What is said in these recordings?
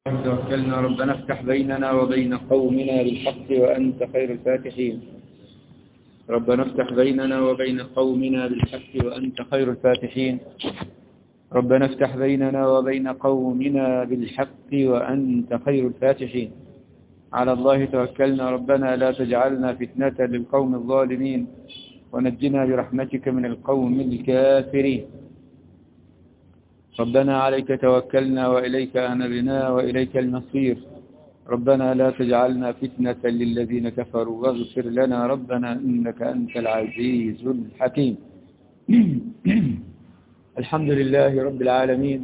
توكلنا ربنا افتح بيننا وبين قومنا بالحق وأنت خير الفاتحين. ربنا افتح بيننا وبين قومنا بالحق وأنت خير الفاتحين. ربنا افتح بيننا وبين قومنا بالحق وأنت خير الفاتحين. على الله توكلنا ربنا لا تجعلنا فتنة للقوم الظالمين ونجنا برحمتك من القوم الكافرين. ربنا عليك توكلنا وإليك أنبنا وإليك المصير. ربنا لا تجعلنا فتنة للذين كفروا واغفر لنا ربنا إنك أنت العزيز الحكيم. الحمد لله رب العالمين.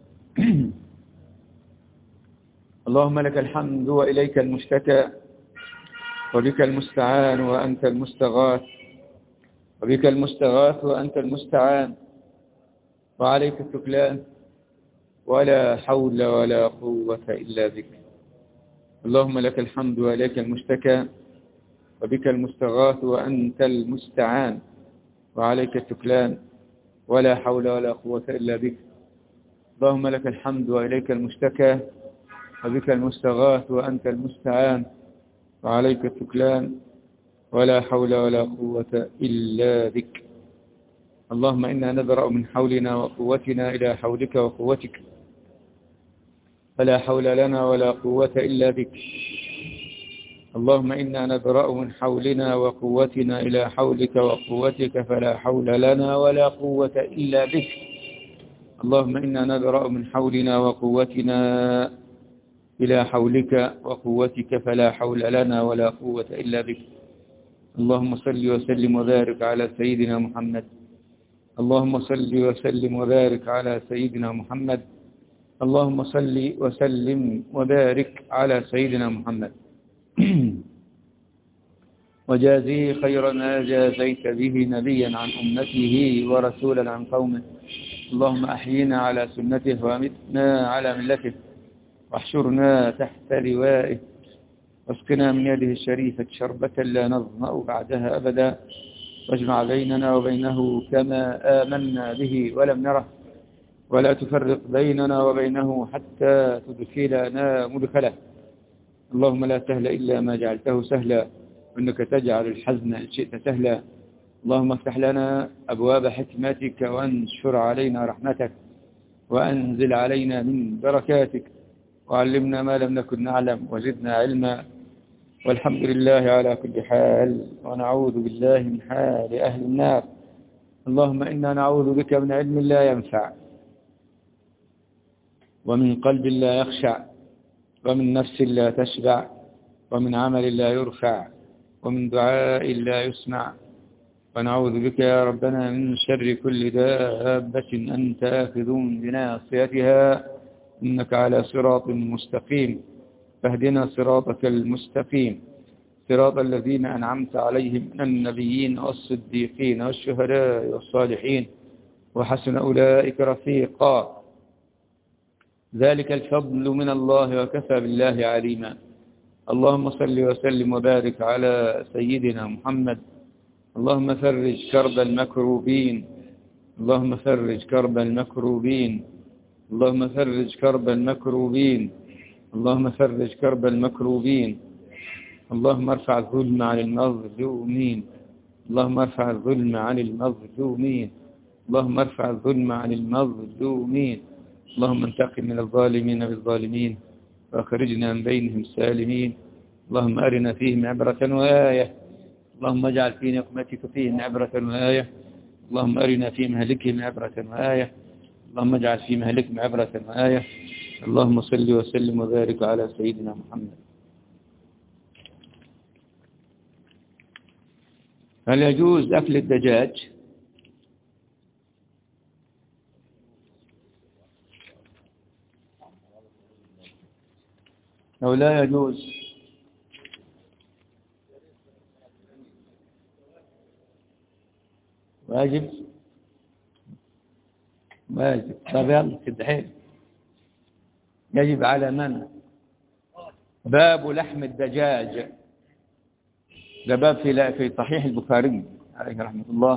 اللهم لك الحمد وإليك المشتكى وبك المستعان وأنت المستغاث وبك المستغاث وأنت المستعان وعليك التكلان ولا حول ولا قوة إلا بك. اللهم لك الحمد وإليك المشتكى وبك المستغاث وأنت المستعان وعليك التكلان ولا حول ولا قوة إلا بك. اللهم لك الحمد وإليك المشتكى وبك المستغاث وأنت المستعان وعليك التكلان ولا حول ولا قوة إلا بك. اللهم إنا نبرأ من حولنا وقوتنا إلى حولك وقوتك فلا حول لنا ولا قوة إلا بك. اللهم إنا نبرأ من حولنا وقوتنا إلى حولك وقوتك فلا حول لنا ولا قوة إلا بك. اللهم إنا نبرأ من حولنا وقوتنا إلى حولك وقوتك فلا حول لنا ولا قوة إلا بك. اللهم صل وسلم وبارك على سيدنا محمد. اللهم صل وسلم وبارك على سيدنا محمد. اللهم صل وسلم وبارك على سيدنا محمد. وجازيه خير ما جازيت به نبيا عن أمته ورسولا عن قومه. اللهم أحينا على سنته وأمتنا على ملته واحشرنا تحت لوائه واسقنا من يده الشريفة شربة لا نظمأ بعدها أبدا واجمع بيننا وبينه كما آمنا به ولم نره ولا تفرق بيننا وبينه حتى تدخلنا مدخله. اللهم لا سهل إلا ما جعلته سهلا وإنك تجعل الحزن إن شئت سهلا. اللهم افتح لنا أبواب حكمتك وانشر علينا رحمتك وأنزل علينا من بركاتك وعلمنا ما لم نكن نعلم وزدنا علما. والحمد لله على كل حال ونعوذ بالله من حال أهل النار. اللهم إنا نعوذ بك من علم لا ينفع ومن قلب لا يخشع ومن نفس لا تشبع ومن عمل لا يرفع ومن دعاء لا يسمع. ونعوذ بك يا ربنا من شر كل دابة أنت آخذ بناصيتها إنك على صراط مستقيم. فاهدنا صراطك المستقيم صراط الذين أنعمت عليهم من النبيين والصديقين والشهداء والصالحين وحسن أولئك رفيقا. ذلك الفضل من الله وكفى بالله عليما. اللهم صل وسلم وبارك على سيدنا محمد. اللهم فرج كرب المكروبين. اللهم فرج كرب المكروبين. اللهم فرج كرب المكروبين. اللهم فرج كرب المكروبين. اللهم ارفع الظلم عن المظلومين. اللهم ارفع الظلم عن المظلومين. اللهم ارفع الظلم عن المظلومين. اللهم انتقم من الظالمين بالظالمين واخرجنا من بينهم سالمين. اللهم أرنا فيهم عبرة وآية. اللهم اجعل في نقمتك فيهم عبرة وآية. اللهم أرنا في مهلكهم عبرة وآية. اللهم اجعل في مهلكهم عبرة وآية. اللهم صل وسلم وبارك على سيدنا محمد. هل يجوز أكل الدجاج؟ أو لا يجوز؟ واجب؟ واجب. طب يلا كده حيل. يجب على من؟ باب لحم الدجاج. ده باب في صحيح البخاري عليه رحمة الله.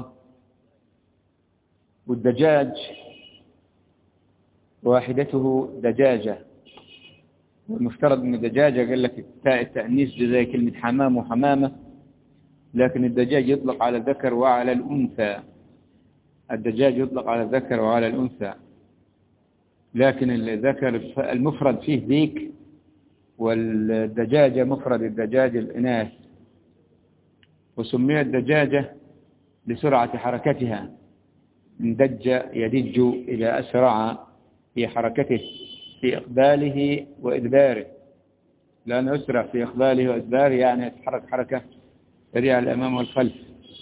والدجاج واحدته دجاجة والمفترض أن الدجاجة قال لك تاء التأنيث زي كلمة حمام وحمامة، لكن الدجاج يطلق على الذكر وعلى الأنثى. الدجاج يطلق على الذكر وعلى الأنثى، لكن الذكر المفرد فيه ذيك، والدجاجة مفرد الدجاج الإناث. وسميت دجاجة لسرعة حركتها، من دج يدج إذا أسرع في حركته في إقباله وإدباره، لأنه يسرع في إقباله وإدباره يعني يتحرك حركة سريعة الأمام والخلف.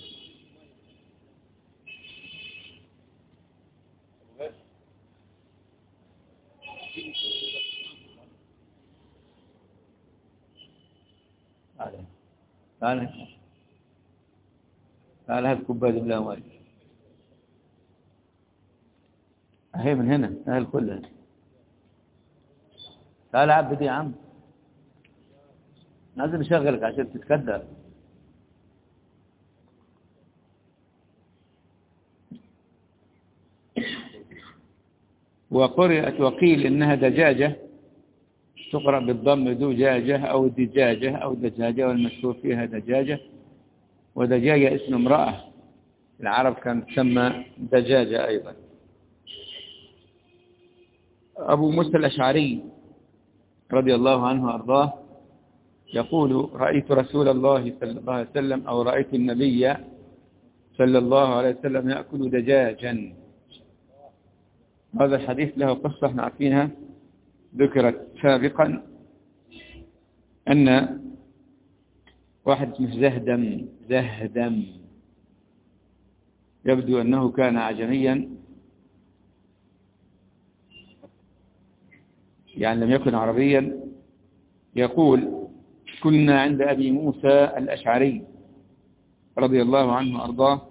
تعال هات كوباية بالله مالك، أهي من هنا أهل كلها. تعال عبد يا عم، لازم نشغلك عشان تتكدر. وقرأت وقيل إنها دجاجة، تقرأ بالضم دجاجة أو دجاجة أو دجاجة، والمشهور فيها دجاجة. ودجاجة اسم امرأة، العرب كانت تسمى دجاجة أيضا. أبو موسى الأشعري رضي الله عنه وأرضاه يقول: رأيت رسول الله صلى الله عليه وسلم، أو رأيت النبي صلى الله عليه وسلم يأكل دجاجا. هذا الحديث له قصة احنا عارفينها، ذكرت سابقا، أن واحد اسمه زهدم يبدو أنه كان أعجميا، يعني لم يكن عربيا، يقول: كنا عند أبي موسى الأشعري رضي الله عنه وأرضاه،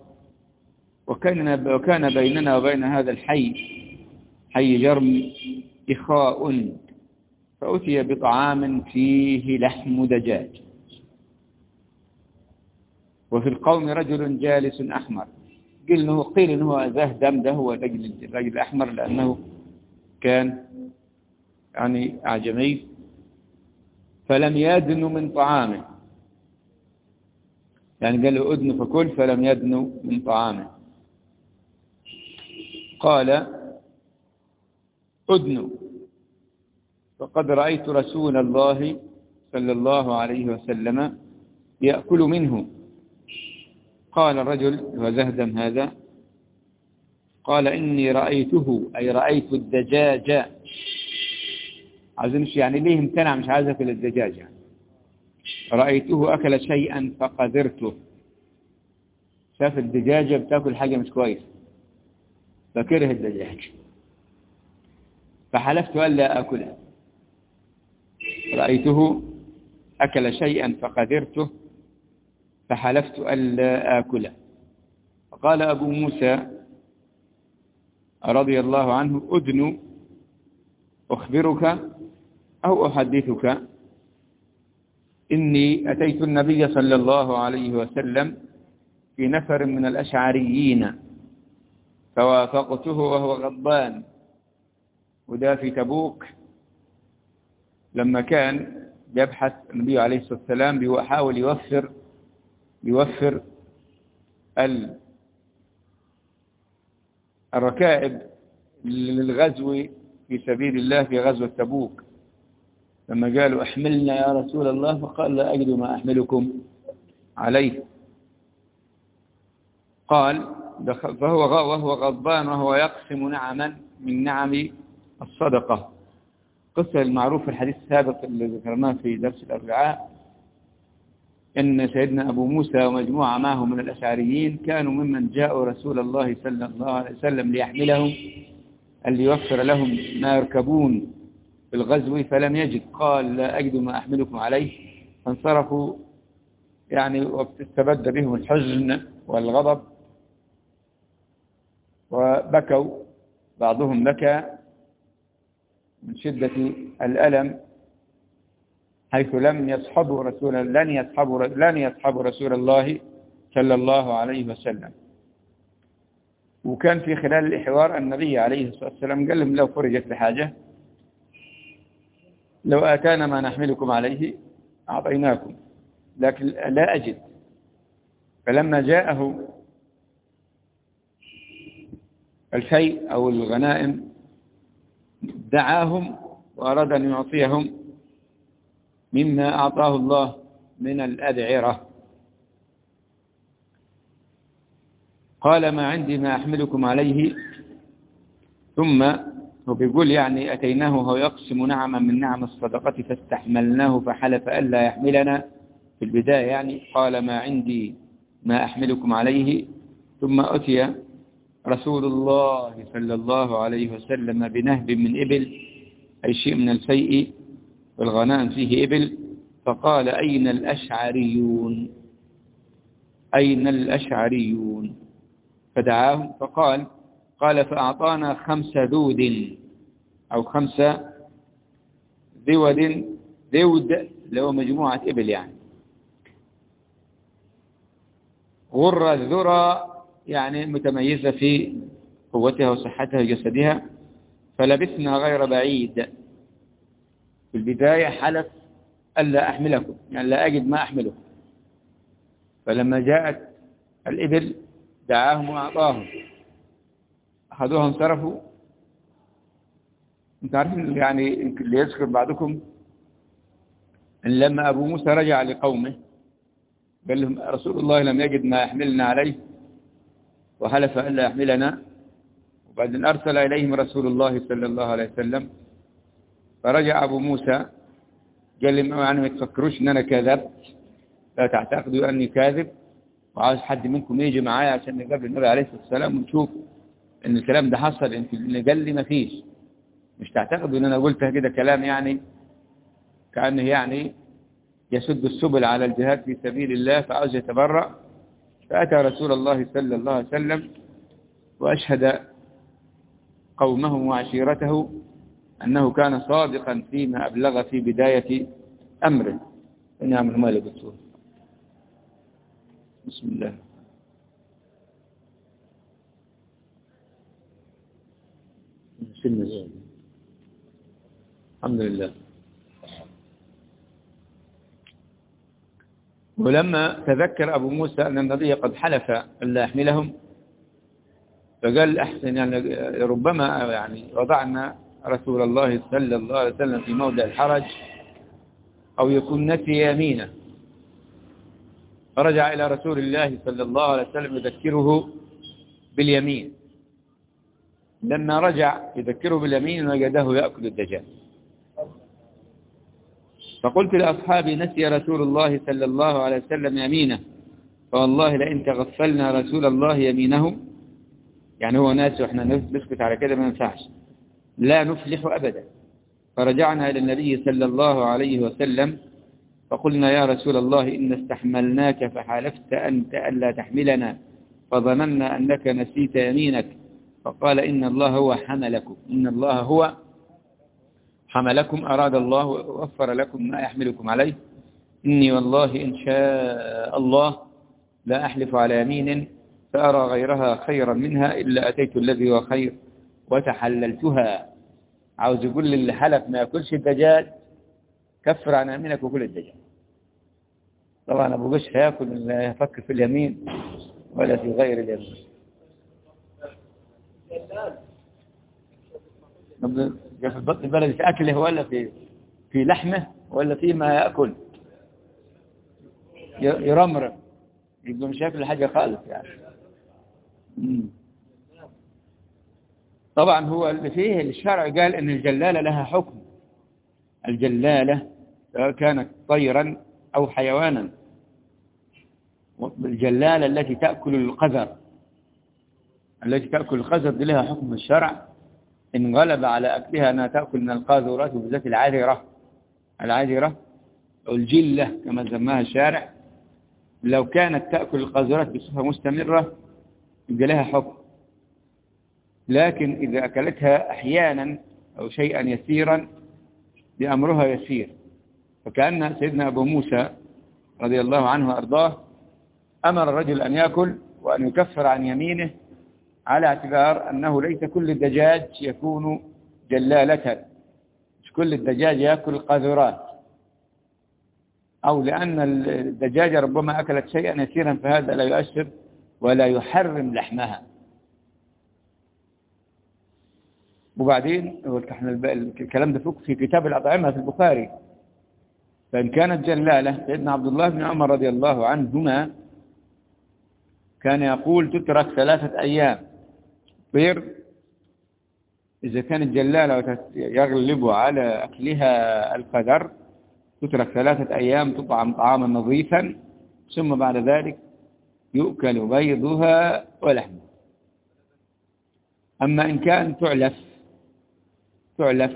وكان بيننا وبين هذا الحي، حي جرم، إخاء، فأتي بطعام فيه لحم دجاج، وفي القوم رجل جالس أحمر. قيل إنه زهدم ده هو الرجل الأحمر، لأنه كان يعني أعجمي، فلم يدن من طعامه، يعني قال له أدن فكل، فلم يدن من طعامه. قال: أدن، فقد رأيت رسول الله صلى الله عليه وسلم يأكل منه. قال الرجل وزهدم هذا، قال: إني رأيته، أي رأيت الدجاج. عايزينش يعني ليه امتنع، مش عايز أكل الدجاج يعني. رأيته أكل شيئا فقدرته، شاف الدجاجة بتاكل حاجة مش كويسة فكره الدجاج، فحلفت ألا أكله. رأيته أكل شيئا فقدرته فحلفت ألا آكله. فقال أبو موسى رضي الله عنه: أدن، أخبرك أو أحدثك، إني أتيت النبي صلى الله عليه وسلم في نفر من الأشعريين فوافقته وهو غضبان. وده في تبوك، لما كان يبحث النبي عليه الصلاة والسلام بيحاول يوفر الركائب للغزو في سبيل الله في غزوة تبوك. لما قالوا: احملنا يا رسول الله، فقال: لا أجد ما أحملكم عليه. قال: وهو غضبان وهو يقسم نعما من نعم الصدقة. قصة المعروف في الحديث السابق اللي ذكرناه في درس الأربعاء، إن سيدنا أبو موسى ومجموعة معه من الأشعريين كانوا ممن جاءوا رسول الله صلى الله عليه وسلم ليحملهم، اللي يوفر لهم ما يركبون في الغزو، فلم يجد. قال: لا أجد ما أحملكم عليه. فانصرفوا يعني، واستبد بهم الحزن والغضب، وبكوا، بعضهم بكى من شدة الألم، حيث لن يصحبوا رسول الله صلى الله عليه وسلم. وكان في خلال الحوار النبي عليه الصلاة والسلام قال لهم: لو فرجت بحاجة لو آتانا ما نحملكم عليه أعطيناكم، لكن لا أجد. فلما جاءه الشيء أو الغنائم دعاهم وأراد أن يعطيهم مما أعطاه الله من الأذعرة. قال ما عندي ما أحملكم عليه. ثم هو بيقول يعني أتيناه وهو يقسم نعما من نعم الصدقة فاستحملناه فحلف ألا يحملنا. في البداية يعني قال ما عندي ما أحملكم عليه، ثم أتي رسول الله صلى الله عليه وسلم بنهب من إبل، أي شيء من الفيء والغنائم فيه إبل، فقال أين الأشعريون؟ أين الأشعريون؟ فدعاهم فقال فأعطانا 5 ذود أو 5 ذود. ذود اللي هو مجموعة إبل يعني. غر الذرى يعني متميزة في قوتها وصحتها وجسدها. فلبثنا غير بعيد. في البداية حلف ألا أحملكم، يعني لا أجد ما أحملكم. فلما جاءت الإبل دعاهم وأعطاهم، أخذوها انصرفوا. انت عارفين يعني اللي يذكر بعضكم أن لما أبو موسى رجع لقومه قال لهم رسول الله لم يجد ما يحملنا عليه وحلف ألا يحملنا، وبعدين أرسل إليهم رسول الله صلى الله عليه وسلم. فرجع أبو موسى قال لهم يعني ما تفكروش أن أنا كذبت، لا تعتقدوا أني كاذب، وعاوز حد منكم يجي معايا عشان نقابل النبي عليه الصلاة والسلام ونشوف ان الكلام ده حصل. انت اللي قال لي ما فيش، مش تعتقدوا ان انا قلتها كده كلام يعني كأنه يعني يسد السبل على الجهاد في سبيل الله فعاوز يتبرأ. فأتى رسول الله صلى الله عليه وسلم وأشهد قومه وعشيرته أنه كان صادقا فيما أبلغ في بداية أمره. نعم المال بالسور. بسم الله. الحمد لله. ولما تذكر أبو موسى أن النبي قد حلف ألا يحملهم فقال أحسن يعني ربما يعني وضعنا رسول الله صلى الله عليه وسلم في موضع الحرج أو يكون نسي يمينه. فرجع إلى رسول الله صلى الله عليه وسلم يذكره باليمين. لما رجع يذكره باليمين وجده يأكل الدجاج. فقلت لأصحابي نسي رسول الله صلى الله عليه وسلم يمينه، فوالله لئن تغفلنا رسول الله يمينه، يعني هو ناس وإحنا نسكت على كده ما ينفعش، لا نفلح أبدا. فرجعنا إلى النبي صلى الله عليه وسلم فقلنا يا رسول الله إن استحملناك فحالفت أنت ألا تحملنا فظننا أنك نسيت يمينك. فقال إن الله هو حملكم، إن الله هو حملكم، أراد الله ووفر لكم ما يحملكم عليه. إني والله إن شاء الله لا أحلف على يمين فأرى غيرها خيرا منها إلا أتيت الذي هو خير وتحللتها. عاوز يقول لي اللي حلف ما يأكلش الدجاج كفر عن يمينك وكل الدجاج. طبعا أبو قش هيأكل لا يفكر في اليمين ولا في غير اليمين. في البطن البلدي في أكله ولا في لحمه ولا في ما يأكل يرمرم يبقى مش يأكل حاجة خالص يعني. طبعا هو اللي فيه الشرع قال إن الجلالة لها حكم. الجلالة سواء كانت طيرا أو حيوانا. الجلالة التي تأكل القذر، التي تأكل القذر دي لها حكم الشرع. إن غلب على أكلها أنها تأكل من القاذورات وبالذات العذرة أو الجلة كما سماها الشارع، لو كانت تأكل القاذورات بصفة مستمرة يبقى لها حكم. لكن إذا أكلتها أحيانا أو شيئا يسيرا بأمرها يسير. فكأن سيدنا أبو موسى رضي الله عنه وأرضاه أمر الرجل أن يأكل وأن يكفر عن يمينه على اعتبار أنه ليس كل الدجاج يكون جلالة، مش مش كل الدجاج يأكل قاذورات، أو لأن الدجاجة ربما أكلت شيئا يسيرا فهذا لا يؤثر ولا يحرم لحمها. وبعدين الكلام ده في كتاب الأطعمة في البخاري. فإن كانت جلالة، سيدنا عبد الله بن عمر رضي الله عنهما كان يقول تترك 3 أيام طير، إذا كانت جلالة يغلب على أكلها القدر تترك 3 أيام تطعم طعاما نظيفا، ثم بعد ذلك يؤكل بيضها ولحمها. أما إن كان تعلف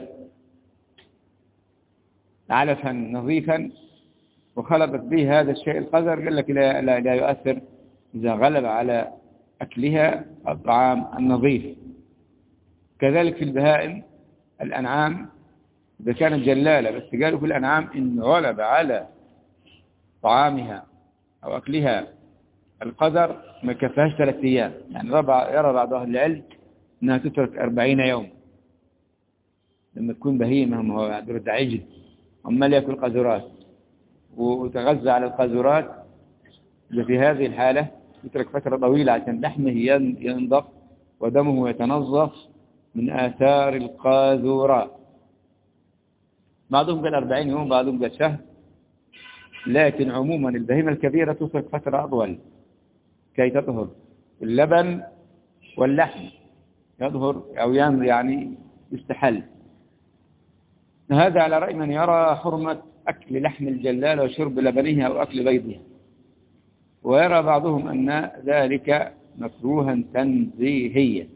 علفا نظيفا وخلطت به هذا الشيء القذر، قال لك لا يؤثر إذا غلب على أكلها الطعام النظيف. كذلك في البهائم الأنعام إذا كانت جلالة، بس قالوا في الأنعام إن غلب على طعامها أو أكلها القذر ما كفاش 3 أيام. يعني يرى بعض أهل العلم أنها تترك 40 يوم لما تكون بهيمة، ما هو درد عجل عمال يأكل قاذورات وتغذى على القاذورات، في هذه الحالة يترك فترة طويلة عشان لحمه ينضف ودمه يتنظف من آثار القاذورات. بعضهم قال 40 يوم، بعضهم قال شهر، لكن عموما البهيمة الكبيرة تترك فترة أطول كي تطهر. اللبن واللحم يظهر أو يعني يستحل. هذا على رأي من يرى حرمة أكل لحم الجلال وشرب لبنها أو أكل بيضها، ويرى بعضهم أن ذلك مكروها تنزيهيا.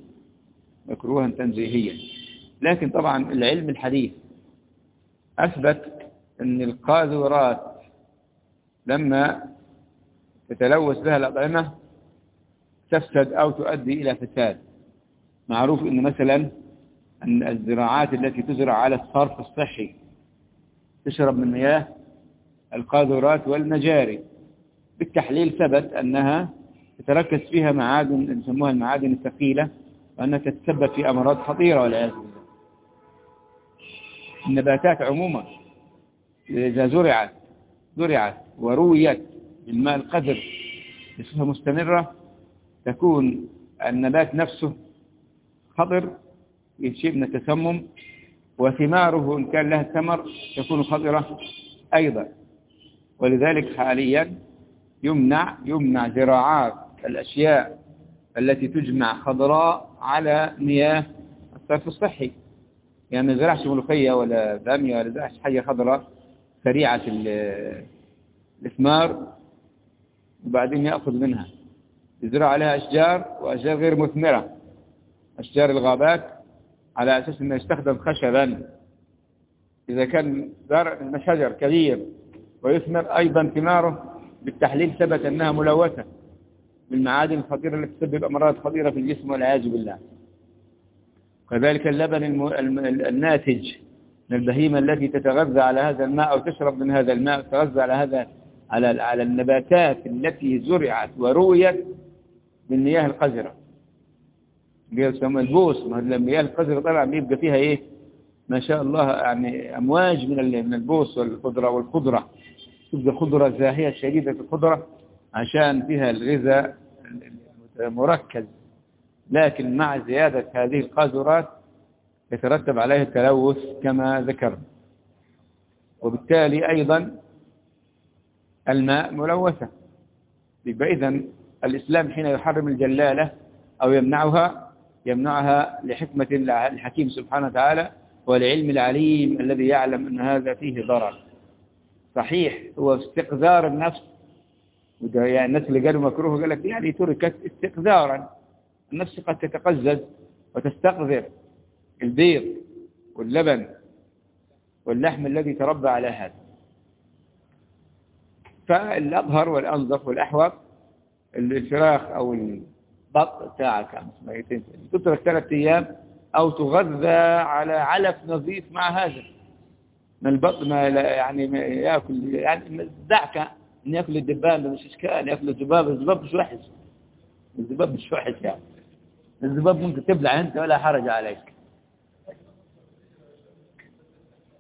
لكن طبعا العلم الحديث أثبت أن القاذورات لما تتلوث بها الأطعمة تفسد أو تؤدي إلى فساد. معروف أن مثلا أن الزراعات التي تزرع على الصرف الصحي تشرب من مياه القاذورات والمجاري، بالتحليل ثبت أنها تتركز فيها معادن يسموها المعادن الثقيلة، وأنها تتسبب في أمراض خطيرة والعياذ بالله. النباتات عموما إذا زرعت ورويت بالماء القذر بصفة مستمرة تكون النبات نفسه خطر، شيء من التسمم، وثماره إن كان لها ثمر تكون خطرة أيضا. ولذلك حاليا يمنع زراعات الأشياء التي تجمع خضراء على مياه الصرف الصحي. يعني ما يزرعش ملوخية ولا بامية ولا يزرعش حاجة خضراء سريعة الإثمار وبعدين يأخذ منها. يزرع عليها أشجار وأشجار غير مثمرة، أشجار الغابات، على أساس أنه يستخدم خشبا. إذا كان شجر كبير ويثمر أيضا ثماره بالتحليل ثبت أنها ملوثة بالمعادن الخطيرة التي تسبب أمراض خطيرة في الجسم والعياذ بالله. كذلك اللبن الناتج من البهيمة التي تتغذى على هذا الماء أو تشرب من هذا الماء، تتغذى على النباتات التي زرعت ورويت بالمياه القذرة، يسمى البوس. ما المياه القذرة طبعا بيبقى فيها ايه ما شاء الله، يعني امواج من البوس والخضرة، تبقى خضرة زاهية شديدة الخضرة عشان فيها الغذاء مركز. لكن مع زيادة هذه القاذورات يترتب عليها التلوث كما ذكرنا، وبالتالي أيضا الماء ملوثة. يبقى إذن الإسلام حين يحرم الجلالة أو يمنعها لحكمة الحكيم سبحانه وتعالى والعلم العليم الذي يعلم أن هذا فيه ضرر. صحيح هو استقذار النفس، يعني الناس اللي قالوا مكروه قال لك يعني تركت استقذارا، النفس قد تتقزز وتستقذر البيض واللبن واللحم الذي تربى على هذا. فالأظهر والأنظف والأحوط الفراخ أو البط بتاعك تترك 3 أيام أو تغذى على علف نظيف مع هذا. من البط ما يعني يأكل، يعني دعك أن يأكل الدبان مش إشكال، يأكل الذباب مش وحش، الذباب مش وحش يعني، الذباب ممكن تبلع أنت ولا حرج عليك.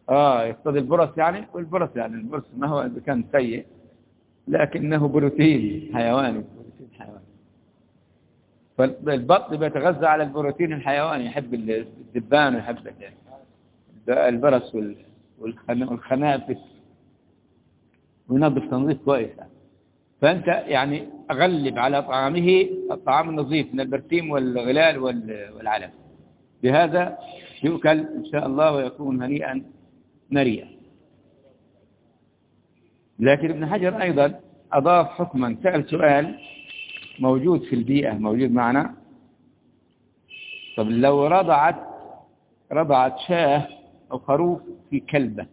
يصطاد البرص يعني، والبرص يعني البرص ما هو إذا كان سيء لكنه بروتين حيواني، فالبط بيتغذى على البروتين الحيواني، يحب الدبان ويحب البرص والخنافس، وينظف تنظيف كويس. فأنت يعني أغلب على طعامه الطعام النظيف من البرسيم والغلال والعلف، بهذا يؤكل إن شاء الله ويكون هنيئا مريئا. لكن ابن حجر أيضا أضاف حكما، سأل سؤال موجود في البيئة، موجود معنا. طب لو رضعت شاه أو خروف في كلبة،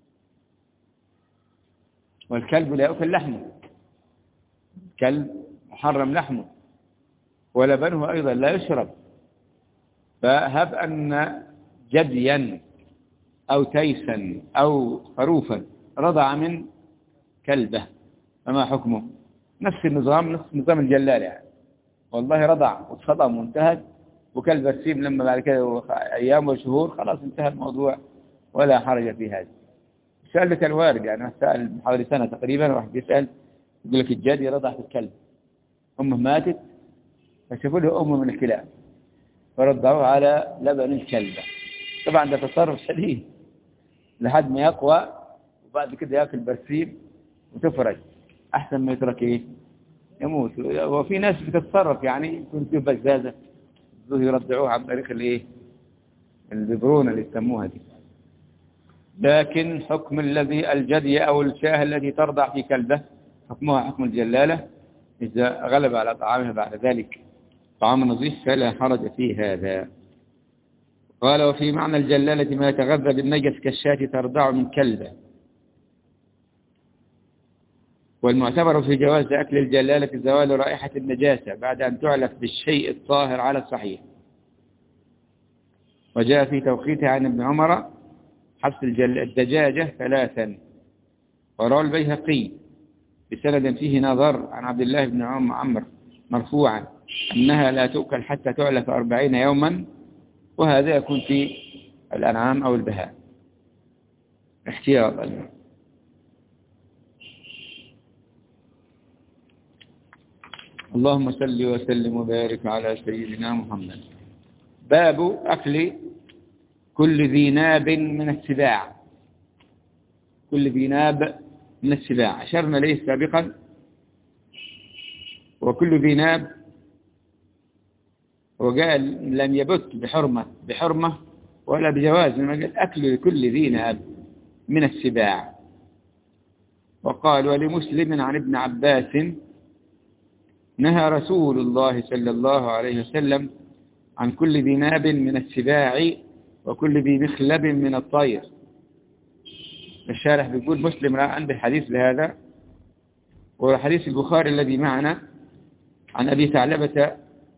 والكلب لا يأكل لحمه، كلب محرم لحمه، ولبنه أيضا لا يشرب، فهب أن جديا أو تيسا أو خروفا رضع من كلبة، فما حكمه؟ نفس نظام الجلال يعني، والله رضع وصدم وانتهت، وكلب برسيم لما بعد كده أيام وشهور خلاص انتهى الموضوع ولا حرج في هذا. سألت الوارد يعني، سأل حوالي سنة تقريبا، واحد يسأل يقول لك الجدي رضع في الكلب، أمه ماتت فشافوا له أمه من الكلاب فرضعوه على لبن الكلبة. طبعا ده تصرف شديد لحد ما يقوى، وبعد كده يأكل برسيم وتفرج، أحسن ما يترك يموت. وفي ناس بتتصرف يعني، يكون فيه بزازة يرضعوها عن طريق الببرونة اللي يسموها دي. لكن حكم الجدي أو الشاه التي ترضع في كلبة حكمها حكم الجلالة، إذا غلب على طعامها بعد ذلك طعام نظيف فلا حرج في هذا. قال وفي معنى الجلالة ما يتغذى بالنجس كالشاة ترضع من كلبة. والمعتبر في جواز أكل الجلالة زوال رائحة النجاسة بعد أن تعلف بالشيء الطاهر على الصحيح. وجاء في توقيته عن ابن عمر حبس الدجاجة 3. وروى البيهقي بسند فيه نظر عن عبد الله بن عمرو مرفوعا أنها لا تؤكل حتى تعلف 40 يوما، وهذا يكون في الأنعام أو البهائم احتياطا. اللهم صل وسلم وبارك على سيدنا محمد. باب أكل كل ذي ناب من السباع. كل ذي ناب من السباع أشرنا إليه سابقا. وكل ذي ناب وقال لم يبت بحرمة ولا بجواز، لما قال أكل كل ذي ناب من السباع. وقال ولمسلم عن ابن عباس نهى رسول الله صلى الله عليه وسلم عن كل ذي ناب من السباع وكل ذي مخلب من الطير. الشارح بيقول مسلم عنده حديث لهذا، وحديث البخاري الذي معنا عن أبي ثعلبة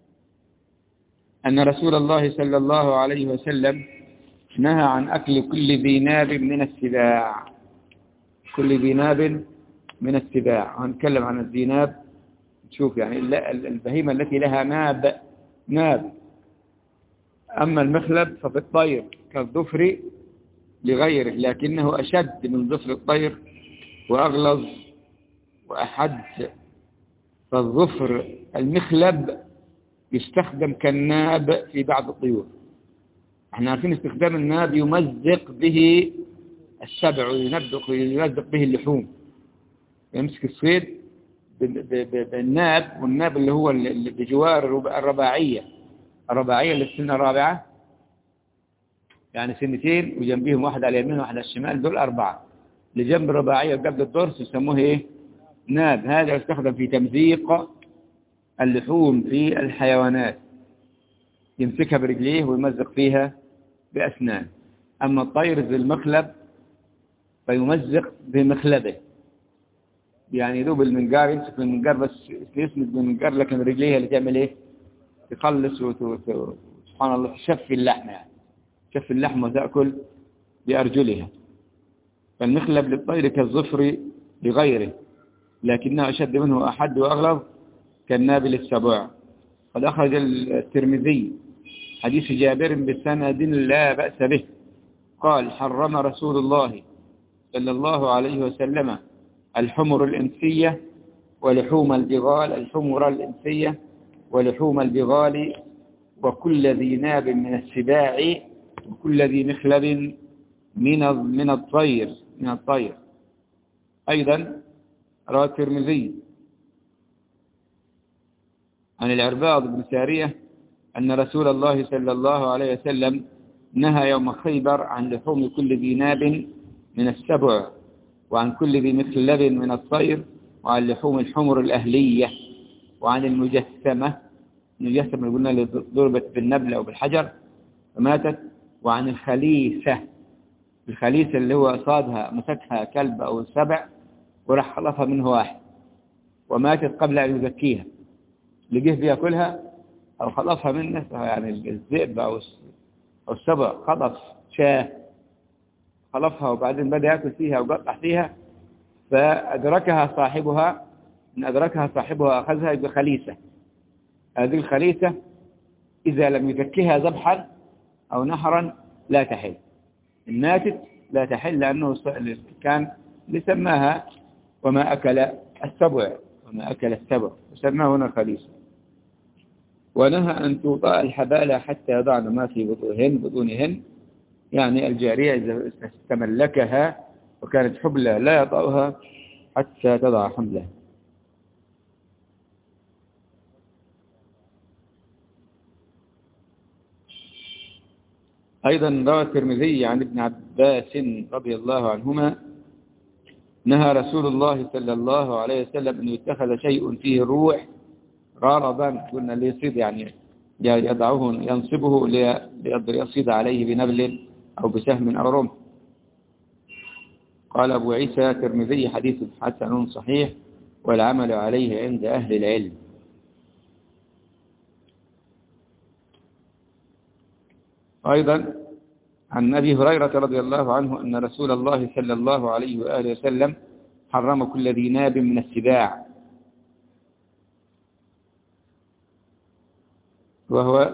أن رسول الله صلى الله عليه وسلم نهى عن أكل كل ذي ناب من السباع. كل ذي ناب من السباع، هنتكلم عن الذي ناب. شوف يعني البهيمة التي لها ناب. أما المخلب ففي الطير كالظفر لغيره، لكنه أشد من ظفر الطير وأغلظ وأحد. فالظفر المخلب يستخدم كالناب في بعض الطيور. احنا عارفين استخدام الناب يمزق به السبع ويمزق به اللحوم، يمسك الصيد بالناب، والناب اللي هو اللي بجوار الرباعية اللي في السنة الرابعة، يعني سنتين وجنبيهم واحد على اليمين وواحد على الشمال، دول 4 اللي جنب الرباعية قبل الضرس يسموه ناب. هذا يستخدم في تمزيق اللحوم في الحيوانات، يمسكها برجليه ويمزق فيها بأسنان. أما الطير ذي المخلب فيمزق بمخلبه، يعني يدوب المنقار، يمسك المنقار بس يسند بالمنقار، لكن رجليه اللي تعمل تخلص سبحان الله تشفي اللحم، يعني تشفي اللحم وتأكل بأرجلها. فالمخلب للطير كالظفر لغيره، لكنه أشد منه أحد وأغلظ كالنابل السبع. قد أخرج الترمذي حديث جابر بسند لا بأس به قال حرم رسول الله صلى الله عليه وسلم الحمر الإنسية ولحوم البغال، الحمر الإنسية ولحوم البغال وكل ذي ناب من السباع وكل ذي مخلب من الطير أيضا رواه الترمذي عن العرباض بن سارية أن رسول الله صلى الله عليه وسلم نهى يوم خيبر عن لحوم كل ذي ناب من السبع وعن كل ذي مخلب من الطير وعن لحوم الحمر الأهلية وعن المجسمة اللي قلنا اللي ضربت بالنبل أو بالحجر فماتت، وعن الخليسة اللي هو صادها مسكها كلب أو سبع وراح خلفها منه واحد وماتت قبل أن يزكيها، اللي جه بياكلها أو خلفها من نفسها، يعني الذئب أو السبع خلف شاه خلفها وبعدين بدأ يأكل فيها وقطع فيها فأدركها صاحبها، إن أدركها صاحبها أخذها بخليسة. هذه الخليسة إذا لم يزكيها ذبحا أو نحرا لا تحل، إن ماتت لا تحل لأنه كان لسماها وما أكل السبع وسماه هنا خليسة. ونهى أن توطأ الحبالة حتى يضعن ما في بطونهن، يعني الجارية إذا استملكها وكانت حبلى لا يطأها حتى تضع حملها. أيضا روى الترمذي عن ابن عباس رضي الله عنهما نهى رسول الله صلى الله عليه وسلم أن يتخذ شيء فيه الروح غارضا، قلنا ليصيد يعني يضعه ينصبه ليصيد عليه بنبل أو بسهم أو رمح. قال أبو عيسى الترمذي حديث حسن صحيح والعمل عليه عند أهل العلم. أيضا عن أبي هريرة رضي الله عنه أن رسول الله صلى الله عليه وآله وسلم حرم كل ذي ناب من السباع، وهو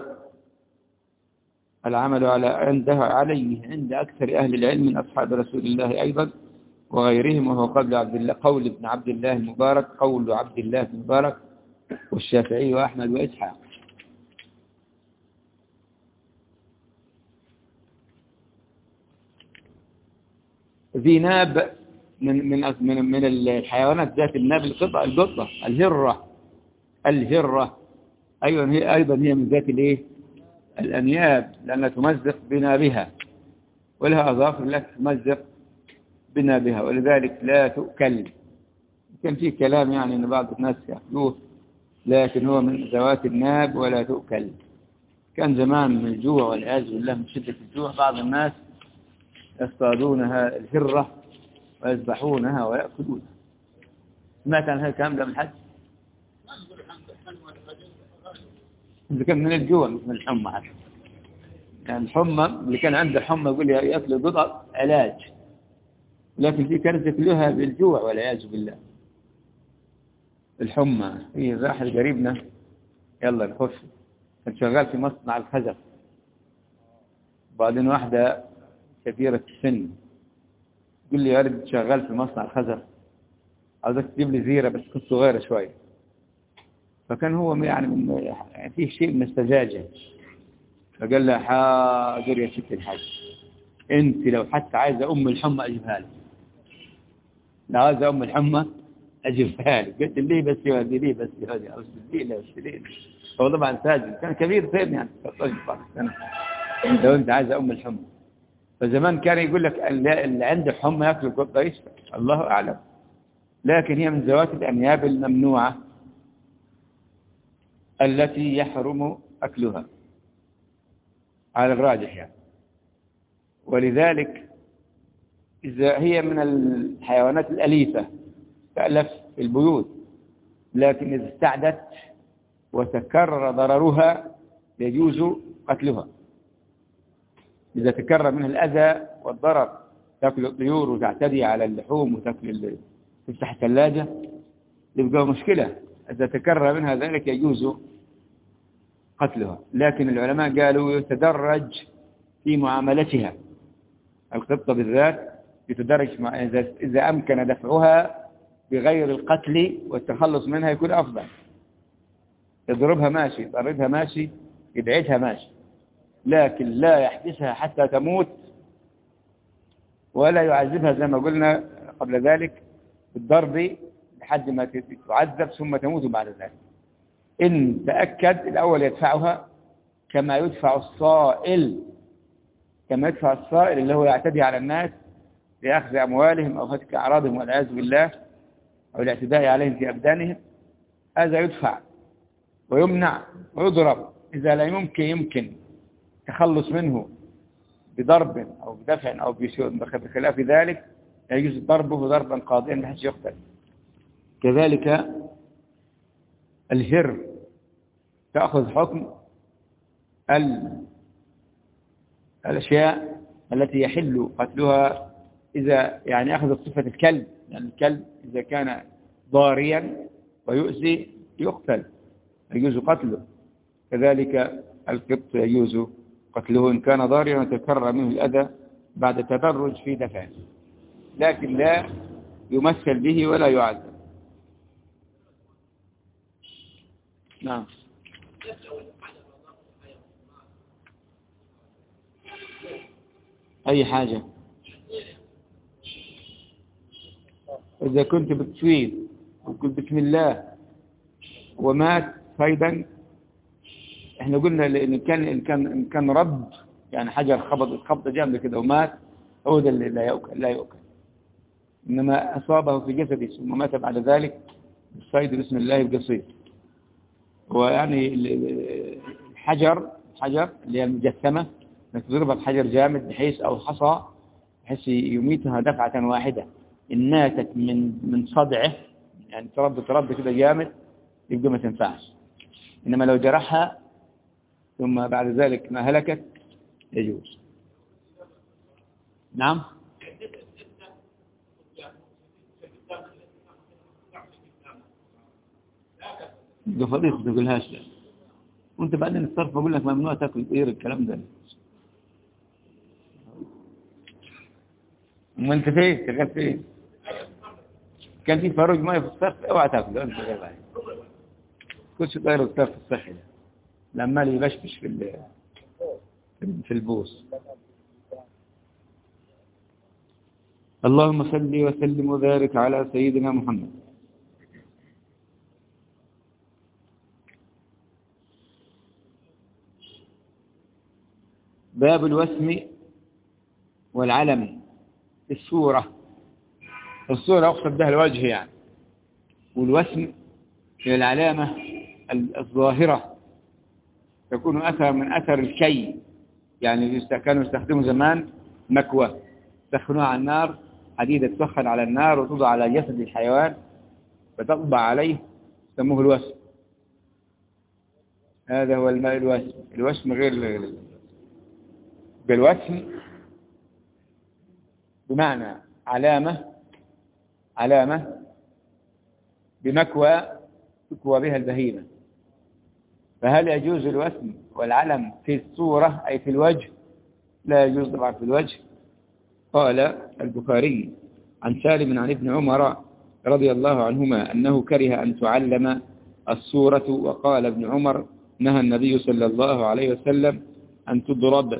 العمل عليه عند أكثر أهل العلم من أصحاب رسول الله أيضا وغيرهم، وهو قول عبد الله المبارك والشافعي وأحمد وإسحاق. ذي ناب من الحيوانات ذات الناب القطة الهرة أيضا هي من ذات الأنياب لأنها تمزق بنابها ولها أظافر لا تمزق بنابها ولذلك لا تؤكل. كان فيه كلام يعني أن بعض الناس يأكلوه لكن هو من ذوات الناب ولا تؤكل. كان زمان من الجوع والعياذ بالله من شدة الجوع بعض الناس يصطادونها الهرة ويذبحونها ويأكلونها. سمعت عن هذا الكلام ده من حد؟ إذا كان من الجوع مش من الحمى حتى. يعني الحمى اللي كان عنده حمى يقول يأكل بضع علاج، لكن في كانت يأكلوها بالجوع والعياذ بالله. الحمى في واحد قريبنا يلا نخش كان شغال في مصنع الخزف، وبعدين واحدة كبيرة السن يقول لي يا رب شغال في مصنع الخزف عاوزك تجيب لي زيرة بس كنت صغيرة شوية. فكان هو يعني فيه شيء من السذاجة، فقال له حاضر يا ست الحاج، انت لو حتى عايزة الحمى اجيبها لك، لو عايزة الحمى اجيبها لك. قلت ليه بس يا ودي ليه بس يا ودي بس ليه. هو طبعا ساجد كان كبير سن يعني 13 سنة. لو انت عايزة الحمى، فزمان كان يقول لك اللي عنده حمى ياكل القطة يشفى، الله اعلم، لكن هي من ذوات الانياب الممنوعة التي يحرم أكلها على الراجح يعني. ولذلك إذا هي من الحيوانات الأليفة تألف في البيوت، لكن إذا استعدت وتكرر ضررها يجوز قتلها. إذا تكرر منها الأذى والضرر، تأكل الطيور وتعتدي على اللحوم وتأكل تفتح الثلاجة، يبقى مشكلة. إذا تكرر منها ذلك يجوز قتلها، لكن العلماء قالوا يتدرج في معاملتها، القطة بالذات يتدرج إذا أمكن دفعها بغير القتل والتخلص منها يكون أفضل. يضربها ماشي، يضربها ماشي، يبعدها ماشي، لكن لا يحبسها حتى تموت ولا يعذبها زي ما قلنا قبل ذلك بالضرب لحد ما تعذب ثم تموت بعد ذلك. إن تأكد الأول يدفعها كما يدفع الصائل، كما يدفع الصائل اللي هو يعتدي على الناس لأخذ أموالهم أو هتك أعراضهم والعياذ بالله أو الاعتداء عليهم في أبدانهم، هذا يدفع ويمنع ويضرب. إذا لا يمكن تخلص منه بضرب أو بدفع أو بخلاف ذلك يجوز ضربه ضربا قاضيا بحيث يقتل. كذلك الهر تأخذ حكم الأشياء التي يحل قتلها إذا يعني أخذت صفة الكلب، يعني الكلب إذا كان ضاريا ويؤذي يقتل يجوز قتله. كذلك القط يجوز قتله إن كان ضاريا وتكرر منه الأذى بعد تدرج في دفعه، لكن لا يمثل به ولا يعذب. نعم. أي حاجة إذا كنت بتسويد وقلت بسم الله ومات فايدا، احنا قلنا إن كان رب يعني حجر خبط جامد كده ومات، هو ده اللي لا يؤكل. إنما أصابه في جسده ثم مات بعد ذلك الصيد بسم الله بقصيد. ويعني الحجر اللي هي المجسمة انك تضربها بحجر جامد بحيث أو حصى بحيث يميتها دفعة واحدة. إن ماتت من صدعه يعني ترد كده جامد يبقى ما تنفعش. إنما لو جرحها ثم بعد ذلك ما هلكت يجوز. نعم. ده فضيحة تقولهاش لا. وانت بعدين الصرف بقول لك ممنوع تاكل طير الكلام ده. ما انت فين شغال فين؟ كان في فاروج ميه في الصرف اوعى تاكله انت شغال. كلش طير الصرف الصحي ده لما يبشبش في البوس. اللهم صل وسلم وبارك على سيدنا محمد. باب الوسم والعلم. الصورة أقصد بها الوجه يعني، والوسم هي العلامة الظاهرة تكون أثر من أثر الكي، يعني كانوا يستخدموا زمان مكوى يسخنوها على النار، حديدة تسخن على النار وتوضع على جسد الحيوان فتطبع عليه سموه الوسم. هذا هو الماء الوسم. الوسم غير بالوسم بمعنى علامة بمكوى تكوى بها البهيمة. فهل يجوز الوسم والعلم في الصورة أي في الوجه؟ لا يجوز طبعا في الوجه. قال البخاري عن سالم عن ابن عمر رضي الله عنهما أنه كره أن تعلم الصورة، وقال ابن عمر نهى النبي صلى الله عليه وسلم أن تضرب،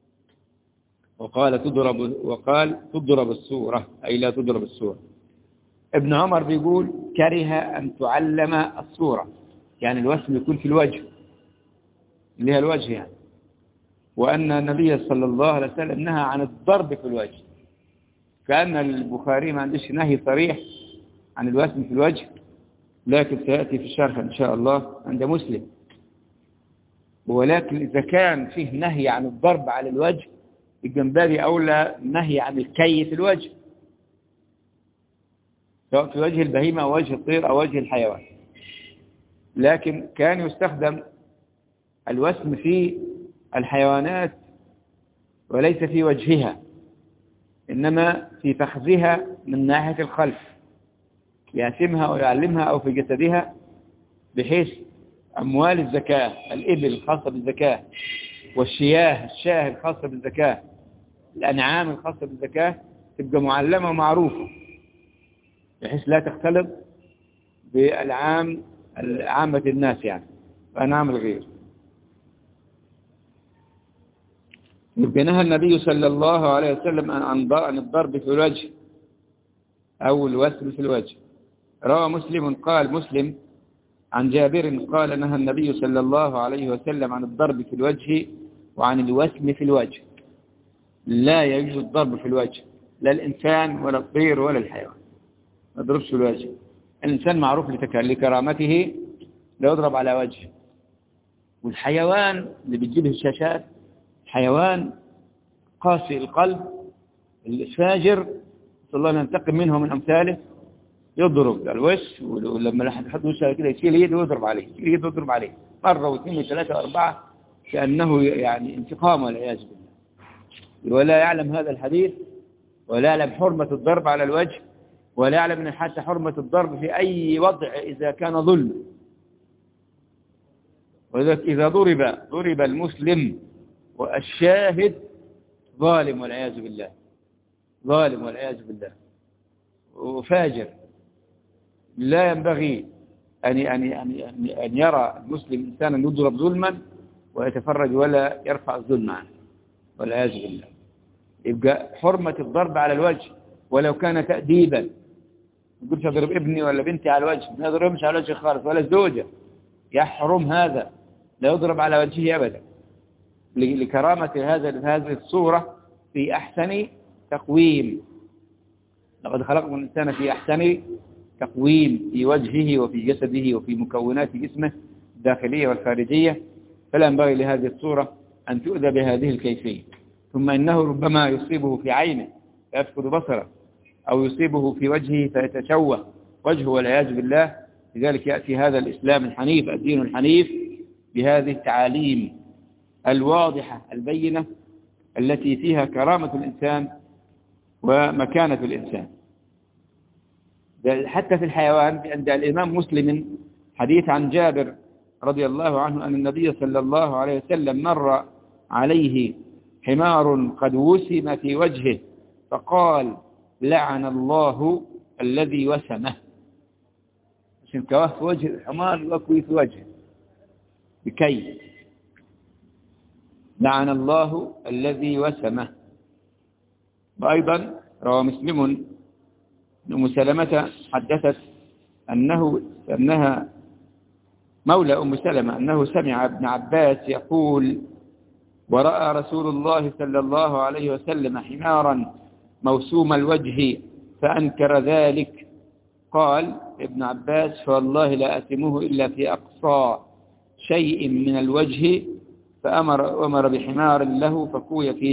وقال تضرب الصورة أي لا تضرب الصورة. ابن عمر بيقول كره أن تعلم الصورة، يعني الوسم يكون في الوجه اللي هي الوجه يعني، وأن النبي صلى الله عليه وسلم نهى عن الضرب في الوجه. كأن البخاري ما عندش نهي صريح عن الوسم في الوجه، لكن سيأتي في الشرح إن شاء الله عند مسلم. ولكن إذا كان فيه نهي عن الضرب على الوجه الجنبابي أولى نهي عن الكي في الوجه، سواء في وجه البهيمة أو وجه الطير أو وجه الحيوان. لكن كان يستخدم الوسم في الحيوانات وليس في وجهها، إنما في فخذها من ناحية الخلف، يأسمها أو يعلمها أو في جسدها، بحيث أموال الزكاة الإبل الخاصة بالزكاة والشياه الشاه الخاصة بالزكاة الأنعام الخاصة بالزكاة تبقى معلمة ومعروفة بحيث لا تختلط بالأنعام عامة الناس يعني وأنعام الغير. يبقى نهى النبي صلى الله عليه وسلم عن الضرب في الوجه أو الوسم في الوجه. روى مسلم قال مسلم عن جابر قال نهى النبي صلى الله عليه وسلم عن الضرب في الوجه وعن الوسم في الوجه. لا يجوز الضرب في الوجه، لا الإنسان ولا الطير ولا الحيوان ما يضربش في الوجه. الإنسان معروف لكرامته لا يضرب على وجهه، والحيوان اللي بتجيبه الشاشات حيوان قاسي القلب الفاجر صلى الله عليه ننتقم منه من أمثاله يضرب الوش، ولما حد وشه كده يشيل يده ويضرب عليه، يشيل يده ويضرب عليه مرة واثنين وثلاثة وأربعة كأنه يعني انتقام والعياذ بالله. ولا يعلم هذا الحديث ولا يعلم حرمة الضرب على الوجه ولا يعلم أن حتى حرمة الضرب في أي وضع إذا كان ظلم. وإذا ضرب المسلم والشاهد ظالم والعياذ بالله، ظالم والعياذ بالله وفاجر. لا ينبغي أن يرى المسلم إنسانا يضرب ظلما ويتفرج ولا يرفع الظلم عنه والعياذ بالله. يبقى حرمة الضرب على الوجه ولو كان تأديبا. ما يقولش أضرب ابني ولا بنتي على الوجه، ما يضربش على الوجه خالص، ولا الزوجة يحرم هذا، لا يضرب على وجهه أبدا لكرامة هذه الصورة في أحسن تقويم. لقد خلقنا الإنسان في أحسن تقويم في وجهه وفي جسده وفي مكونات جسمه الداخلية والخارجية، فلا ينبغي لهذه الصورة أن تؤذى بهذه الكيفية. ثم إنه ربما يصيبه في عينه فيفقد بصره أو يصيبه في وجهه فيتشوه وجهه والعياذ بالله. لذلك يأتي هذا الإسلام الحنيف الدين الحنيف بهذه التعاليم الواضحة البينة التي فيها كرامة الإنسان ومكانة الإنسان. حتى في الحيوان عند الإمام مسلم حديث عن جابر رضي الله عنه أن النبي صلى الله عليه وسلم مر عليه حمار قد وسم في وجهه فقال لعن الله الذي وسمه. عشان كواه في وجه الحمار يكوي في وجهه بكي لعن الله الذي وسمه. وأيضا روى مسلم أم سلمة حدثت أنها مولى أم سلمة أنه سمع ابن عباس يقول ورأى رسول الله صلى الله عليه وسلم حمارا موسوم الوجه فأنكر ذلك. قال ابن عباس فوالله لا أتمه إلا في أقصى شيء من الوجه، فأمر بحمار له فكوي في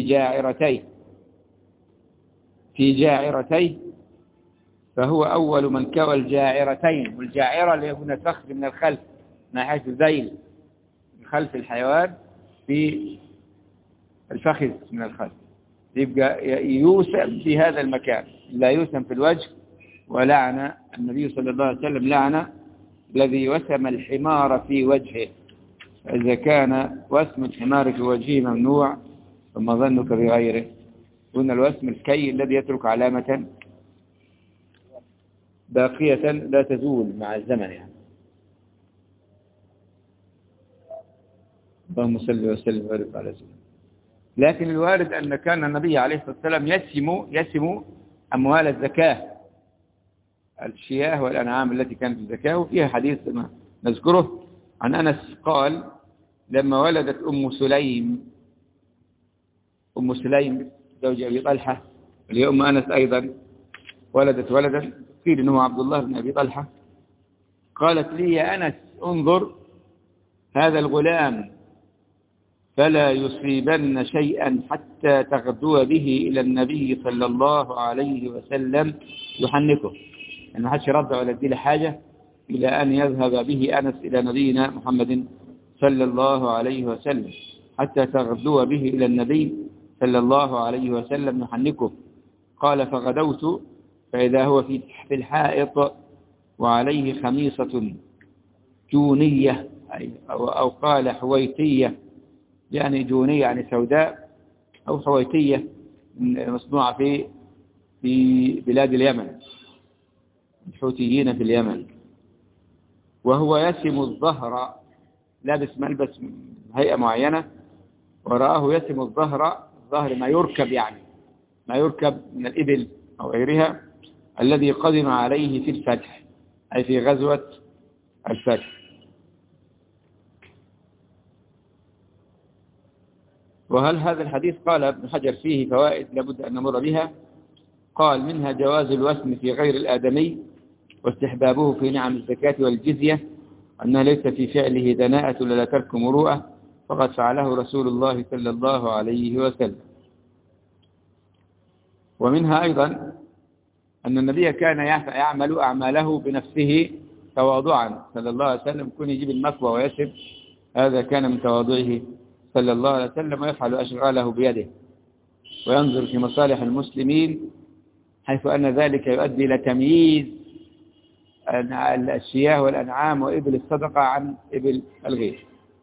جاعرتيه فهو أول من كوى الجاعرتين. والجاعرة اللي هنا فخذ من الخلف ناحية الذيل من خلف الحيوان في الفخذ من الخلف، يبقى يوسم في هذا المكان لا يوسم في الوجه. ولعن النبي صلى الله عليه وسلم لعن الذي وسم الحمار في وجهه. إذا كان وسم الحمار في وجهه ممنوع فما ظنك بغيره. دون الوسم الكي الذي يترك علامة باقية لا تزول مع الزمن يعني. اللهم صل وسلم وبارك على سيدنا. لكن الوارد أن كان النبي عليه الصلاة والسلام يسم أموال الزكاة الشياه والأنعام التي كانت الزكاة. وفيها حديث نذكره عن أنس قال لما ولدت أم سليم زوج أبي طلحة اللي أم أنس أيضا ولدت ولدا قيل إنه عبد الله بن أبي طلحة، قالت لي يا أنس انظر هذا الغلام فلا يصيبن شيئا حتى تغدو به إلى النبي صلى الله عليه وسلم يحنكه. يعني ما حدش رضع ولا ادي له حاجة إلى أن يذهب به أنس إلى نبينا محمد صلى الله عليه وسلم حتى تغدو به إلى النبي صلى الله عليه وسلم يحنكه. قال فغدوت فإذا هو في الحائط وعليه خميصة جونية أو قال حويتية، يعني جونية يعني سوداء أو حويتية مصنوعة في بلاد اليمن، الحوثيين في اليمن. وهو يسم الظهر، لابس ملبس هيئة معينة، ورآه يسم الظهر ما يركب، يعني ما يركب من الإبل أو غيرها، الذي قدم عليه في الفتح، أي في غزوة الفتح. وهل هذا الحديث؟ قال ابن حجر فيه فوائد لابد أن نمر بها. قال منها جواز الوسم في غير الآدمي، واستحبابه في نعم الزكاة والجزية، أنها ليس في فعله دناءة ولا ترك مروءة، فقد فعله رسول الله صلى الله عليه وسلم. ومنها أيضا أن النبي كان يعمل أعماله بنفسه تواضعا صلى الله عليه وسلم، كن يجيب المكوى ويسب، هذا كان من تواضعه صلى الله عليه وسلم، ويفعل أشغاله بيده وينظر في مصالح المسلمين، حيث أن ذلك يؤدي إلى تمييز الشياه والأنعام وإبل الصدقة عن إبل الغير.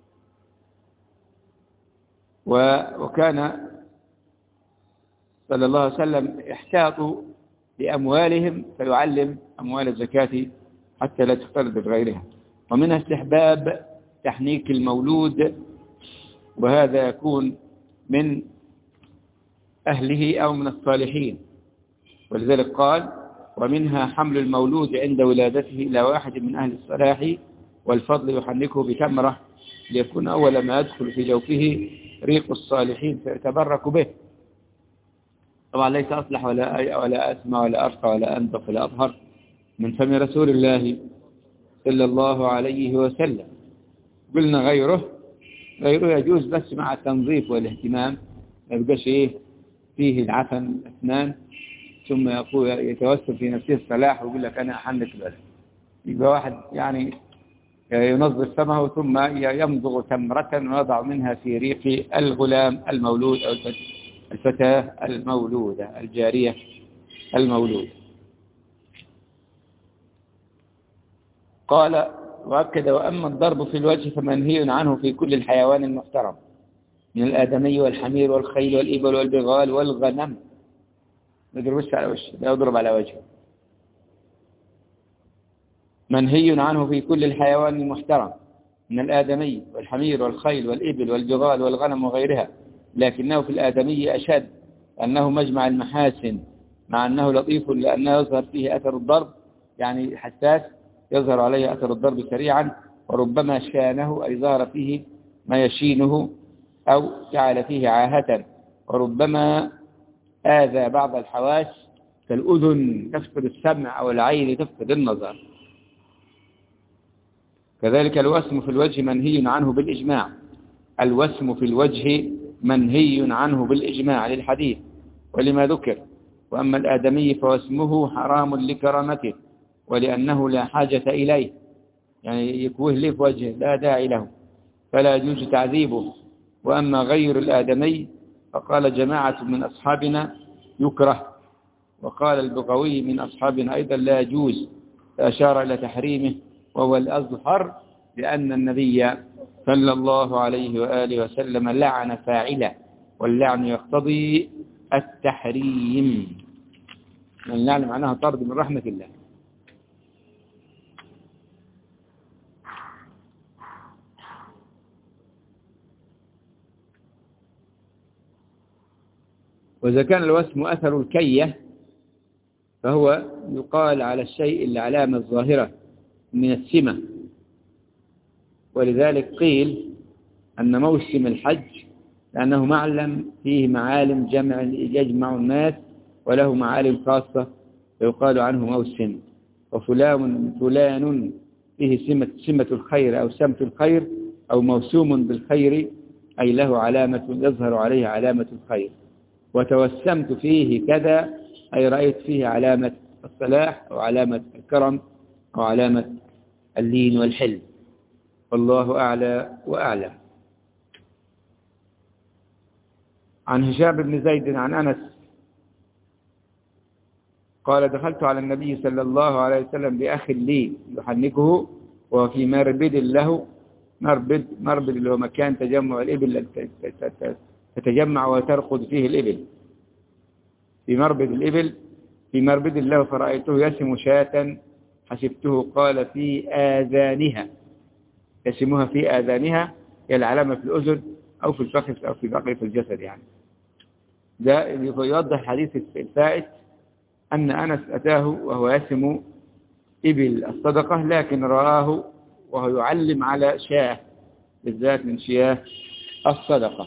وكان صلى الله عليه وسلم يحتاط بأموالهم، فيعلم أموال الزكاة حتى لا تختلط بغيرها. ومنها استحباب تحنيك المولود، وهذا يكون من أهله أو من الصالحين، ولذلك قال ومنها حمل المولود عند ولادته إلى واحد من أهل الصلاح والفضل يحنكه بتمرة، ليكون أول ما يدخل في جوفه ريق الصالحين فيتبرك به. طبعا ليس أصلح ولا أسمى ولا أرقى ولا أنظف ولا أطهر من فم رسول الله صلى الله عليه وسلم. قلنا غيره يجوز بس مع التنظيف والاهتمام، ما يبقاش فيه العفن الأسنان ثم يتوسل في نفسه الصلاح ويقول لك أنا أحنك بس. يبقى واحد يعني ينظف فمه ثم يمضغ تمرة ويضع منها في ريق الغلام المولود أو الفتاة المولودة، الجارية المولودة. قال وأكد وأما الضرب في الوجه فمنهي عنه في كل الحيوان المحترم من الآدمي والحمير والخيل والإبل والبغال والغنم. ما يضربش على وجهه، لا يضرب على وجهه. منهي عنه في كل الحيوان المحترم من الآدمي والحمير والخيل والإبل والبغال والغنم وغيرها، لكنه في الآدمي أشد، أنه مجمع المحاسن، مع أنه لطيف لأنه يظهر فيه أثر الضرب، يعني حساس يظهر عليه أثر الضرب سريعا، وربما شانه أي ظهر فيه ما يشينه أو جعل فيه عاهة، وربما آذى بعض الحواس كالأذن تفقد السمع أو العين تفقد النظر. كذلك الوسم في الوجه منهي عنه بالإجماع، الوسم في الوجه منهي عنه بالإجماع للحديث ولما ذكر. وأما الآدمي فوسمه حرام لكرامته ولأنه لا حاجة إليه، يعني يكوه لي في وجهه لا داعي له فلا يجوز تعذيبه. وأما غير الآدمي فقال جماعة من أصحابنا يكره، وقال البغوي من أصحابنا أيضا لا يجوز، فأشار إلى تحريمه وهو الأظهر، لأن النبي صلى الله عليه وآله وسلم لعن فاعله، واللعن يقتضي التحريم، اللعن معناها طرد من رحمة الله. وإذا كان الوسم أثر الكية فهو يقال على الشيء العلامة الظاهرة من السمة، ولذلك قيل أن موسم الحج لأنه معلم فيه معالم يجمع الناس وله معالم خاصة فيقال عنه موسم. وفلان فيه سمة الخير أو سمة الخير أو موسوم بالخير، أي له علامة يظهر عليه علامة الخير. وتوسمت فيه كذا أي رأيت فيه علامة الصلاح أو علامة الكرم أو علامة اللين والحلم، والله أعلى وأعلم. عن هشام بن زيد عن أنس قال دخلت على النبي صلى الله عليه وسلم بأخ لي يحنكه وفي مربد له، مربد اللي هو مكان تجمع الإبل تتجمع وترقد فيه الإبل، في مربد الإبل في مربد الله فرأيته يسم شاة حسبته قال في آذانها، يسمها في آذانها، هي العلامة في الأذن أو في الفخذ أو في بقية الجسد يعني. ده يوضح حديث الفائت أن أنس أتاه وهو يسم إبل الصدقة، لكن رآه وهو يعلم على شاة بالذات من شياه الصدقة.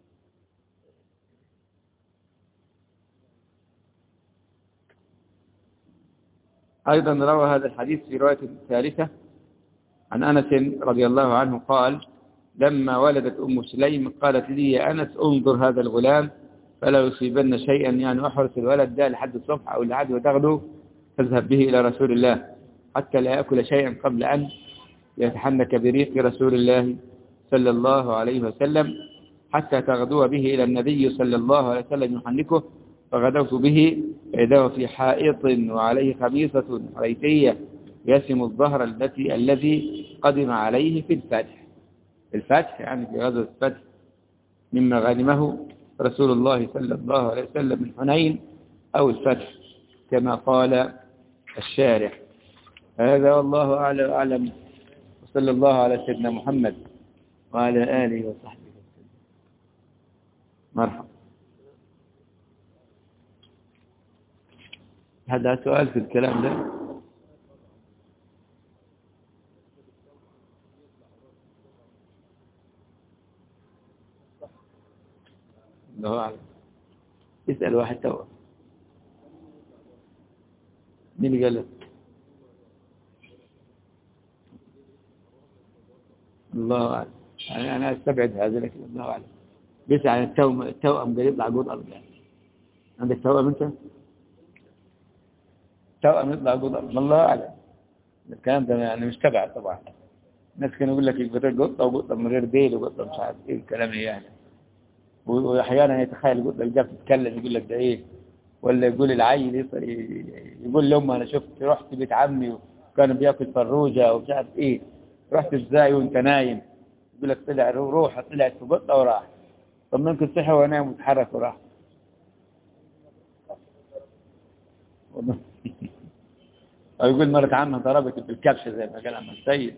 أيضا روى هذا الحديث في رواية ثالثة عن أنس رضي الله عنه قال: لما ولدت أم سليم قالت لي يا أنس انظر هذا الغلام فلا يصيبن شيئا، يعني أحرس الولد ده لحد الصبح أو لحد وتغدو تذهب به إلى رسول الله حتى لا يأكل شيئا قبل أن يتحنك بريق رسول الله صلى الله عليه وسلم، حتى تغدو به إلى النبي صلى الله عليه وسلم يحنكه. فغدوت به فإذا في حائط وعليه خميصة ريثية يسم الظهر الذي قدم عليه في الفتح يعني في غزوة الفتح مما غنمه رسول الله صلى الله عليه وسلم من حنين أو الفتح كما قال الشارح. هذا والله أعلى وأعلم، وصلى الله على سيدنا محمد وعلى آله وصحبه وسلم. مرحبا. هذا سؤال في الكلام ده؟ الله أعلم، اسأل واحد توقف. مين اللي قال لك؟ الله أعلم، يعني أنا أستبعد هذا لكن الله أعلم. بيسأل عن التوأم قال يطلع جود أرض يعني. عندك توأم أنت؟ توأم يطلع جود أرض، الله أعلم. الكلام ده يعني مش تبع طبعا. الناس كانوا يقول لك يقول قطة وقطة من غير ديل وقطة مش عارف إيه الكلام يعني. وأحيانا يتخيل القطة اللي جاب تتكلم يقول لك ده إيه، ولا يقول العيل يقول لأمه أنا شفت رحت بيت عمي وكان بياكل فروجة ومش عارف إيه، رحت إزاي وأنت نايم؟ يقول لك طلع روح طلعت في قطة وراح. طب ممكن صحي ونام وتحرك وراح. أو يقول مرة عمها ضربت بالكبشة زي ما كان عمها السيد.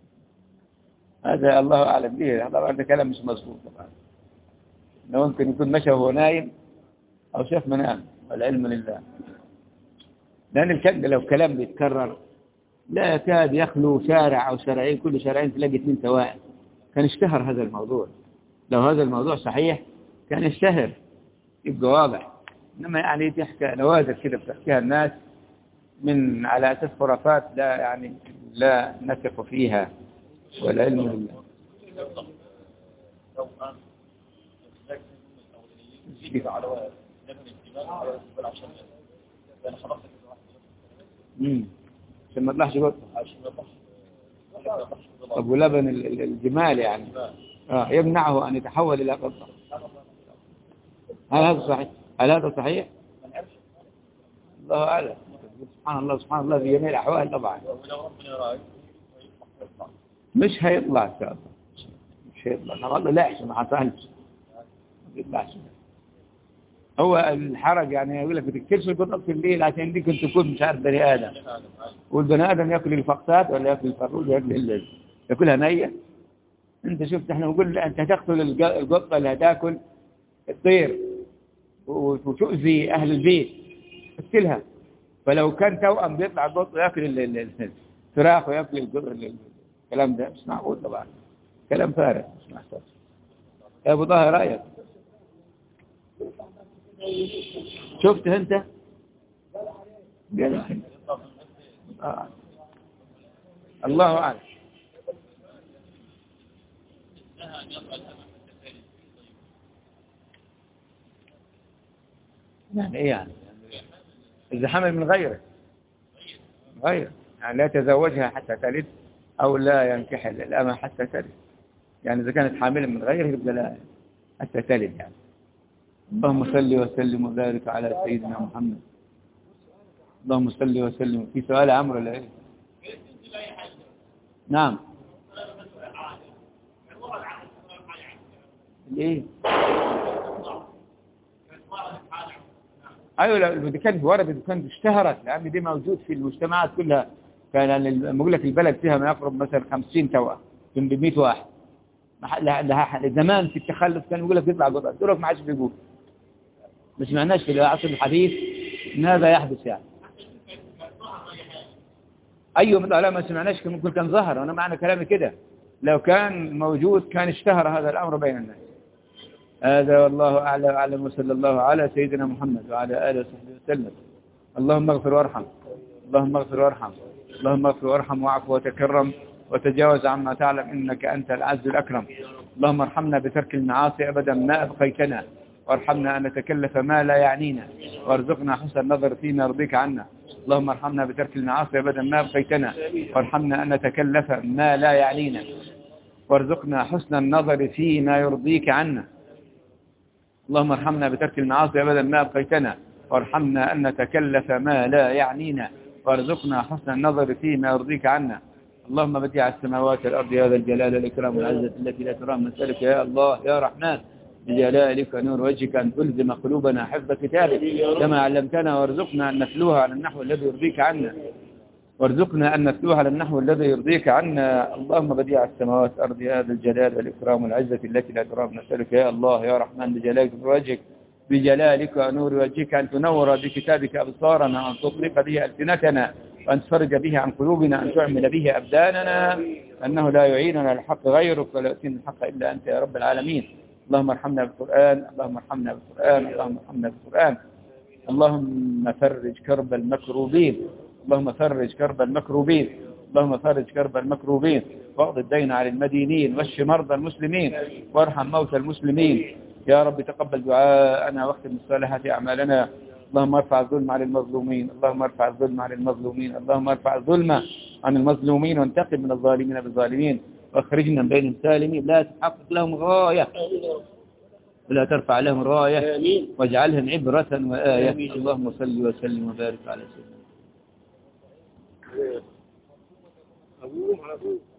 هذا الله أعلم به، طبعا هذا كلام مش مظبوط طبعا. لو ممكن يكون مشى وهو نايم أو شاف منام، والعلم لله. لأن الكلام لو كلام بيتكرر لا يكاد يخلو شارع أو شارعين، كل شارعين تلاقي 2 توائم. كان اشتهر هذا الموضوع، لو هذا الموضوع صحيح كان يشتهر يبقى واضح. إنما يعني تحكي نوادر كده بتحكيها الناس من على أساس خرافات لا يعني لا نثق فيها، والعلم لله. عشان ما طلعش قطة. طب ولبن الجمال يعني يمنعه أن يتحول إلى قطة. هل هذا صحيح؟ هل هذا صحيح؟ الله أعلم. سبحان الله سبحان الله في جميع الأحوال طبعا. مش هيطلع إن شاء الله، مش هيطلع. والله لا يحسن ما حصلش، ما يطلعش. هو الحرج يعني يقول لك ما تكترش القطط في الليل عشان دي كنت تكون مش عارف بني آدم، والبني آدم يأكل الفقسات ولا يأكل الفروج ولا يأكلها نية. أنت شفت احنا نقول أنت تقتل القطة اللي هتاكل الطير وتؤذي أهل البيت تقتلها. فلو كان توأم بيطلع القط يأكل الفراخ ويأكل الكلام ده مش معقول طبعا، كلام فارغ مش محتاج. يا أبو ظاهر رأيك؟ شفت أنت؟ الله أعلم. يعني إيه يعني؟ إذا حمل من غيره غير يعني لا يتزوجها حتى تلد أو لا ينكح الأمة حتى تلد. يعني إذا كانت حاملا من غيره يبقى لا حتى تلد يعني. اللهم صل وسلم وبارك على سيدنا محمد. اللهم صل وسلم. في سؤال عمرو ولا ايه؟ نعم. الايه؟ أيوة لو دي كانت وردت وكانت اشتهرت، لأن دي موجود في المجتمعات كلها. كان بقول لك البلد فيها ما يقرب مثلا 50 توأم ب 100 واحد. زمان في التخلف كان يقول لك يطلع قطع، دول ما عادش بيقول. مش معناش في العصر الحديث ان هذا يحدث يعني. ايوه لا ما سمعناش، ممكن كان ظهر، وانا معنى كلامي كده لو كان موجود كان اشتهر هذا الامر بين الناس. هذا والله اعلى واعلم، وصلى الله على سيدنا محمد وعلى اله وصحبه وسلم. اللهم اغفر وارحم، اللهم اغفر وارحم، اللهم اغفر وارحم واعف وتكرم وتجاوز عما تعلم انك انت العز الاكرم. اللهم ارحمنا بترك المعاصي ابدا ما ابقيتنا، وارحمنا ان نتكلف ما لا يعنينا، وارزقنا حسن النظر فيما يرضيك عنا. اللهم ارحمنا بترك المعاصي ابدا ما ابقيتنا، وارحمنا ان نتكلف ما لا يعنينا، وارزقنا حسن النظر فيما يرضيك عنا. اللهم ارحمنا بترك المعاصي ابدا ما ابقيتنا، وارحمنا ان نتكلف ما لا يعنينا، وارزقنا حسن النظر فيما يرضيك عنا. اللهم بديع السماوات والارض يا ذا الجلال والاكرام والعزه التي لا ترام، نسالك يا الله يا رحمن بجلالك ونور وجهك أن تلزم قلوبنا حفظ كتابك كما علمتنا، وارزقنا أن نتلوها على النحو الذي يرضيك عنا، وارزقنا أن نتلوها على النحو الذي يرضيك عنا. اللهم بديع السماوات والأرض يا ذا الجلال والإكرام والعزة التي لا ترام، نسألك يا الله يا رحمن بجلالك وجهك بجلالك ونور وجهك أن تنور بكتابك أبصارنا، وأن تطلق به ألسنتنا، وأن تفرج به عن قلوبنا، أن تعمل به أبداننا، أنه لا يعيننا الحق غيرك ولا يأتينا الحق إلا أنت يا رب العالمين. اللهم ارحمنا بالقرآن، اللهم ارحمنا بالقرآن، اللهم ارحمنا بالقرآن. اللهم فرج كرب المكروبين، اللهم فرج كرب المكروبين، اللهم فرج كرب المكروبين، واقض الدين على المدينين، واشف مرضى المسلمين، وارحم موتى المسلمين. يا رب تقبل دعاءنا واختم بالصالحات أعمالنا. اللهم ارفع الظلم عن المظلومين، اللهم ارفع الظلم عن المظلومين، اللهم ارفع الظلم عن المظلومين، وانتقم من الظالمين بالظالمين، واخرجنا من بين السالمين. لا تحقق لهم غاية ولا ترفع لهم راية، واجعلهم عبرة وآية. اللهم صل وسلم وبارك على سيدنا.